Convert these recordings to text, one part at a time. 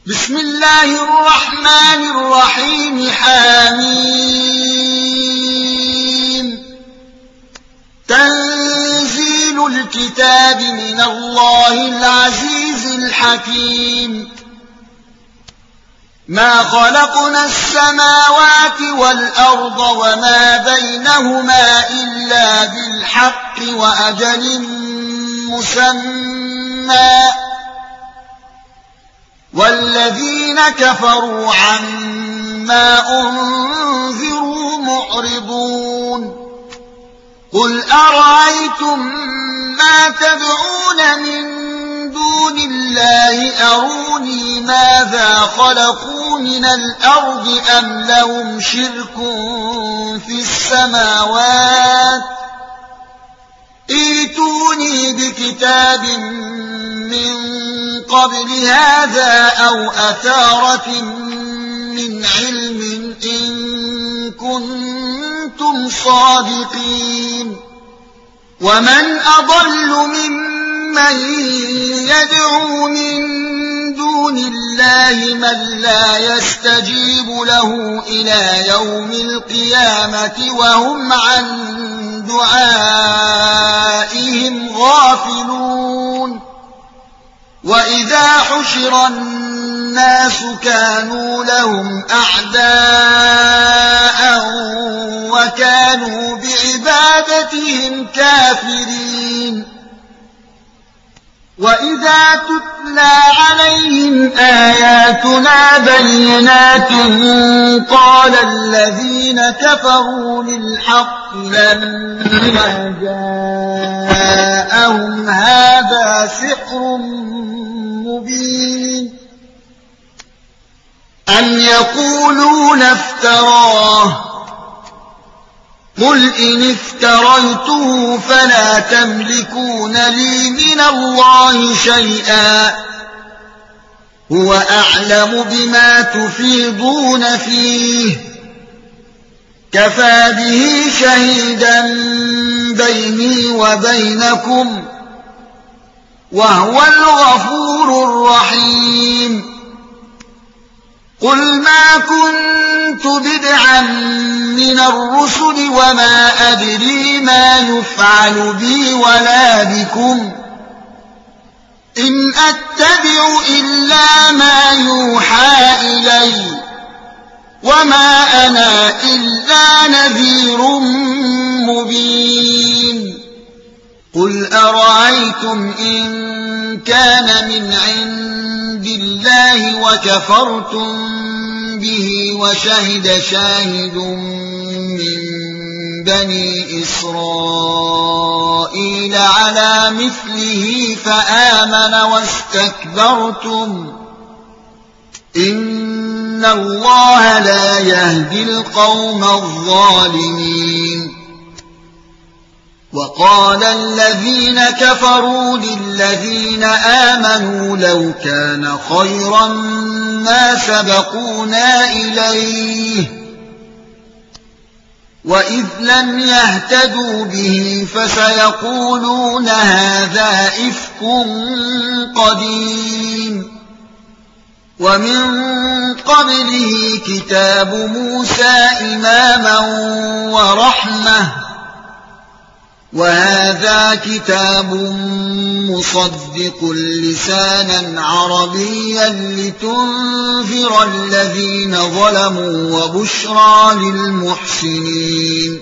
بسم الله الرحمن الرحيم حميم تنزيل الكتاب من الله العزيز الحكيم ما خلقنا السماوات والأرض وما بينهما إلا بالحق وأجل مسمى والذين كفروا عما أنذروا معرضون قل أرأيتم ما تدعون من دون الله أروني ماذا خلقوا من الأرض أم لهم شرك في السماوات ائتوني بكتاب من قبل هذا أو أثارة من علم إن كنتم صادقين ومن أضل ممن يدعو من دون الله من لا يستجيب له إلى يوم القيامة وهم عن دعائهم غافلون وإذا حشر الناس كانوا لهم أعداء وكانوا بعبادتهم كافرين وإذا تتلى عليهم آياتنا بينات قال الذين كفروا للحق لما جاءهم هذا سحر مبين أم يقولون افتراه قل إن افتريته فلا تملكون لي من الله شيئا هو أعلم بما تفيضون فيه كفى به شهيدا بيني وبينكم وهو الغفور الرحيم قل ما كنت بدعا من الرسل وما أدري ما يفعل بي ولا بكم إن أتبع إلا ما يوحى إلي وما أنا إلا نذير مبين قل أرأيتم إن كان من عند الله وكفرتم به وشهد شاهد من بني إسرائيل على مثله فآمن واستكبرتم إن الله لا يهدي القوم الظالمين وقال الذين كفروا للذين آمنوا لو كان خيرا ما سبقونا إليه وإذ لم يهتدوا به فسيقولون هذا إفك قديم ومن قبله كتاب موسى إماما ورحمة وهذا كتاب مصدق لسانا عربيا لتنذر الذين ظلموا وبشرى للمحسنين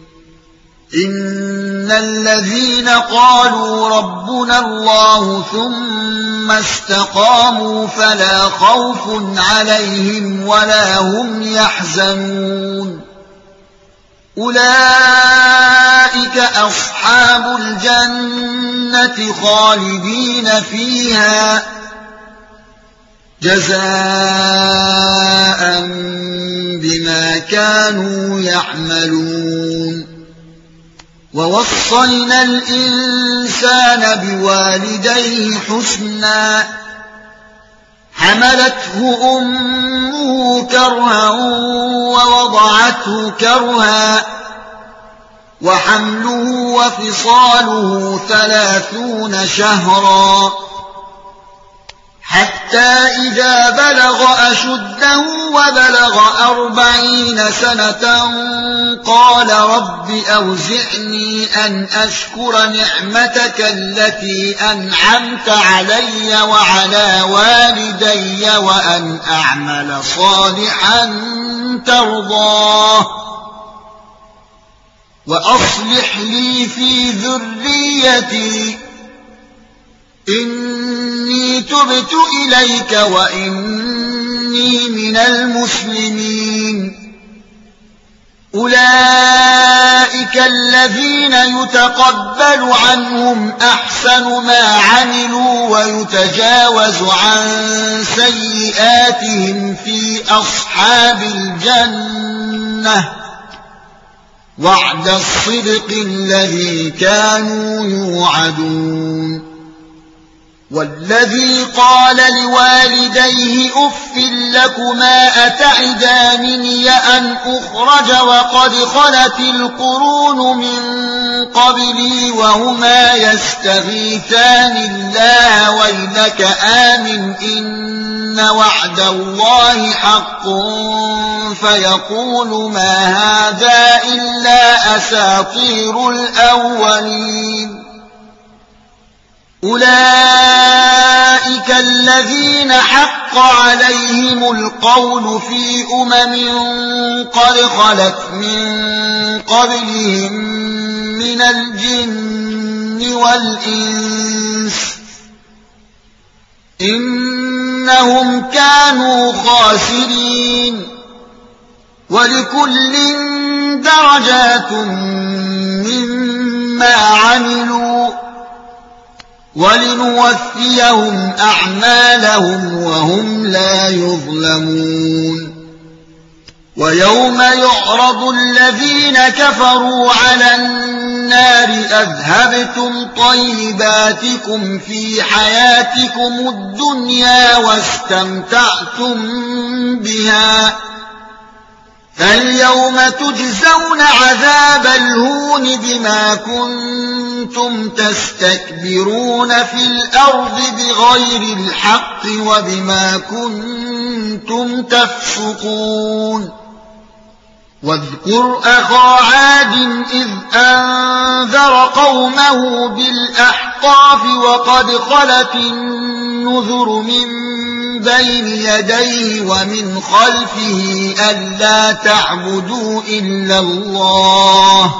إن الذين قالوا ربنا الله ثم استقاموا فلا خوف عليهم ولا هم يحزنون أولئك أصحاب الجنة خالدين فيها جزاء بما كانوا يعملون ووصينا الإنسان بوالديه حسنا حملته أمه كرها ووضعته كرها وحمله وفصاله 30 شهرا حتى إذا بلغ أشده وبلغ 40 سنة قال رب أوزعني أن أشكر نعمتك التي أنعمت علي وعلى والدي وأن أعمل صالحا ترضاه وأصلح لي في ذريتي إني تبت إليك وإني من المسلمين أولئك الذين يتقبل عنهم أحسن ما عملوا ويتجاوز عن سيئاتهم في أصحاب الجنة وعد الصدق الذي كانوا يوعدون والذي قال لوالديه أف لكما أتعدانني أن أخرج وقد خلت القرون من قبلي وهما يستغيثان الله ويلك آمن إن وعد الله حق فيقول ما هذا إلا أساطير الأولين أولئك الذين حق عليهم القول في قد خلت من قبلهم من الجن والإنس إنهم كانوا خاسرين ولكل درجات مما عملوا ولنوفيهم أعمالهم وهم لا يظلمون ويوم يعرض الذين كفروا على النار أذهبتم طيباتكم في حياتكم الدنيا واستمتعتم بها فاليوم تجزون عذاب الهون بما كنتم تستكبرون في الأرض بغير الحق وبما كنتم تفسقون واذكر أخا عاد إذ أنذر قومه بالأحقاف وقد خلت النذر من بين يديه ومن خلفه ألا تعبدوا إلا الله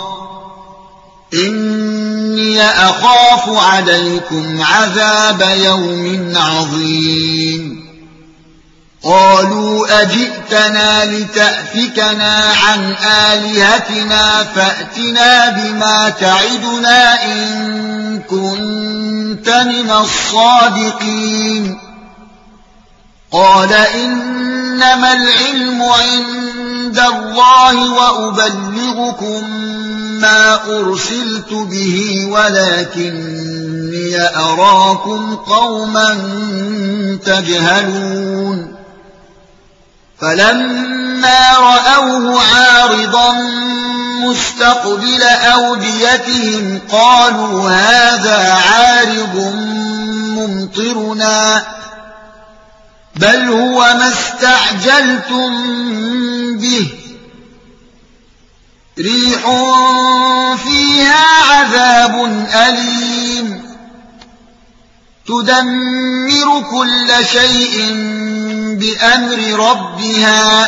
إني أخاف عليكم عذاب يوم عظيم قالوا أجئتنا لتأفكنا عن آلهتنا فأتنا بما تعدنا إن كنت من الصادقين قال إنما العلم عند الله وأبلغكم ما أرسلت به ولكني أراكم قوما تجهلون فلما رأوه عارضا مستقبل أوديتهم قالوا هذا عارض ممطرنا بل هو ما استعجلتم به ريح فيها عذاب أليم تدمر كل شيء بأمر ربها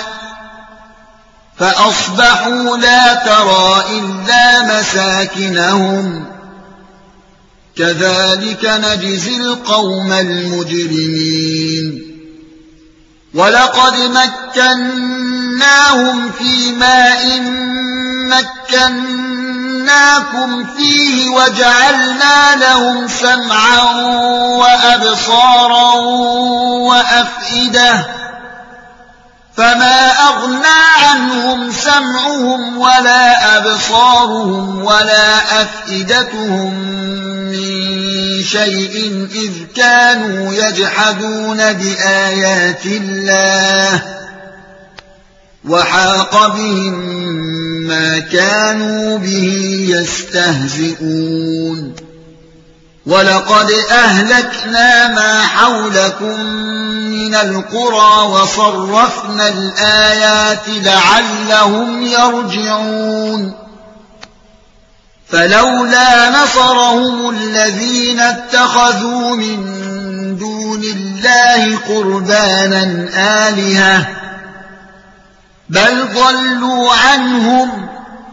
فأصبحوا لا ترى إلا مساكنهم كذلك نجزي القوم المجرمين ولقد مكناهم في ماء مكناكم فيه وجعلنا لهم سمعا وأبصارا وأفئدة فما أغنى عنهم سمعهم ولا أبصارهم ولا أفئدتهم من شيء إذ كانوا يجحدون بآيات الله وحاق بهم ما كانوا به يستهزئون ولقد أهلكنا ما حولكم من القرى وصرفنا الآيات لعلهم يرجعون فلولا نصرهم الذين اتخذوا من دون الله قربانا آلهة بل ضلوا عنهم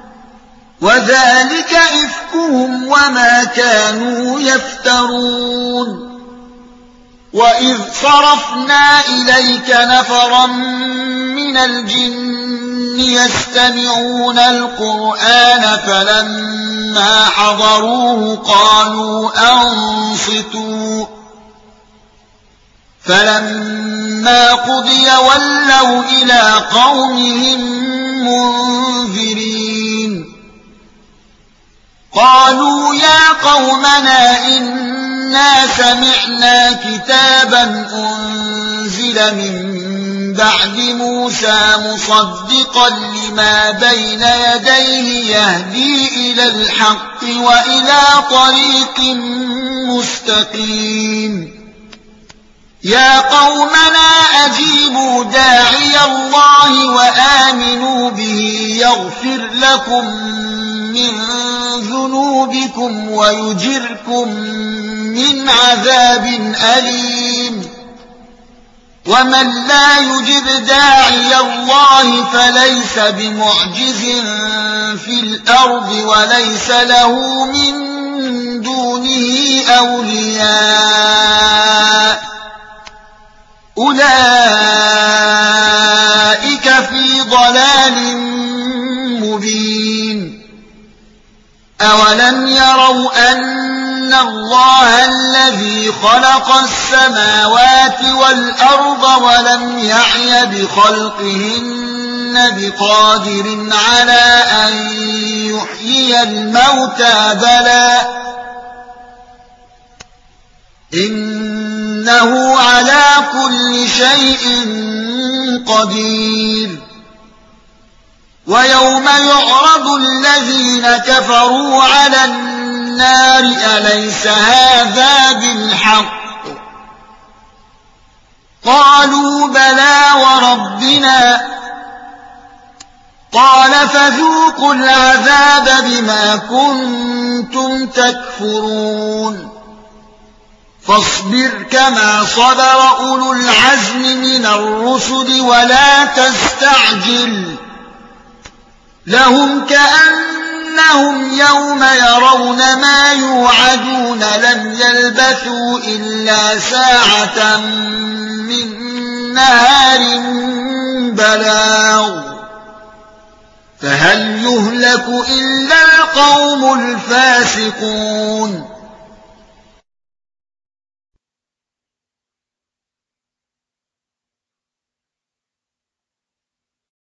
وذلك إفكهم وما كانوا يفترون وإذ صرفنا إليك نفرا من الجن يستمعون القرآن فلما حضروه قالوا أنصتوا فلما قضي ولوا إلى قومهم منذرين قالوا يا قومنا إنا سمعنا كتابا أنزل من بعد موسى مصدقا لما بين يديه يهدي إلى الحق وإلى طريق مستقيم يا قومنا أجيبوا داعي الله وآمنوا به يغفر لكم من ذنوبكم ويجركم من عذاب أليم ومن لا يجب داعي الله فليس بمعجز في الأرض وليس له من دونه أولياء أولئك في ضلال مبين أولم يروا أن الله الذي خلق السماوات والأرض ولم يعي بخلقهن بقادر على أن يحيي الموتى بلى إنه على كل شيء قدير ويوم يعرض الذين كفروا على النار أليس هذا بالحق قالوا بلى وربنا قال فذوقوا العذاب بما كنتم تكفرون فاصبر كما صبر أولو العزم من الرسل ولا تستعجل لهم كأنهم يوم يرون ما يوعدون لم يلبثوا إلا ساعة من نهار بلاغ فهل يهلك إلا القوم الفاسقون